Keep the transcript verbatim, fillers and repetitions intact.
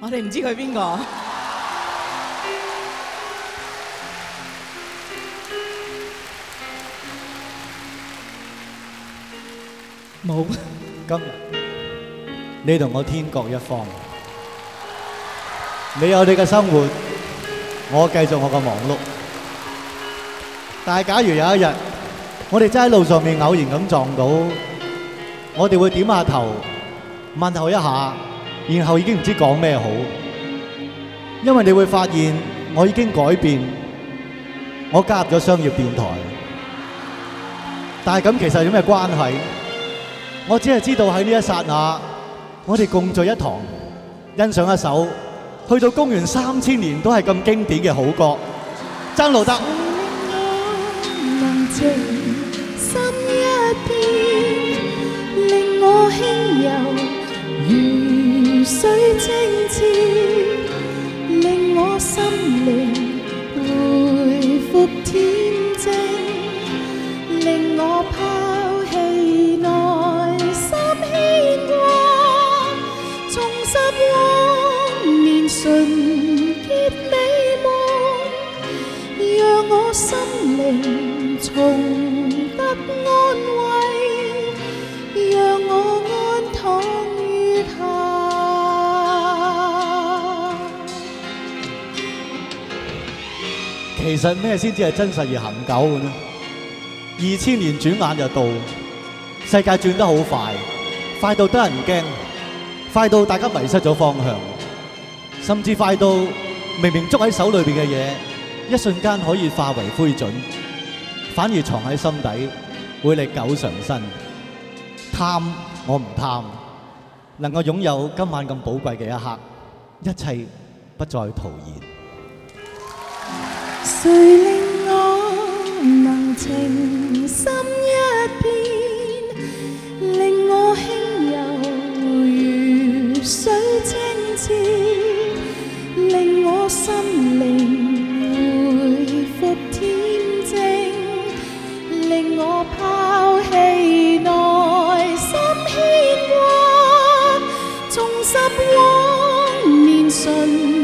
我哋唔知佢邊個。冇。 今日你同我天各一方，你有你嘅生活，我繼續我嘅忙碌。但係假如有一日，我哋真喺路上面偶然咁撞到，我哋會點下頭，問候一下，然後已經唔知講咩好，因為你會發現我已經改變，我加入咗商業電台。但係咁其實有咩關係？我只係知道喺呢一剎那，我哋共聚一堂，欣賞一首去到公元三千年都係咁經典嘅好歌，曾路德。 能靜心一片，令我輕柔如水清澈，令我心靈回復恬靜，令我拋棄內心牽掛，重拾往年純潔美夢，讓我心靈重得安慰，讓我安躺於他。 其實咩先至係真實而恒久嘅呢？二千年轉眼就到，世界轉得好快，快到得人驚，快到大家迷失咗方向，甚至快到明明捉喺手裏邊嘅嘢，一瞬間可以化為灰燼，反而藏喺心底，會歷久常新。貪我唔貪，能夠擁有今晚咁寶貴嘅一刻，一切不再徒然。 誰令我能情深一片，令我輕柔如水清澈，令我心靈回復恬靜，令我拋棄內心牽掛，重拾往年純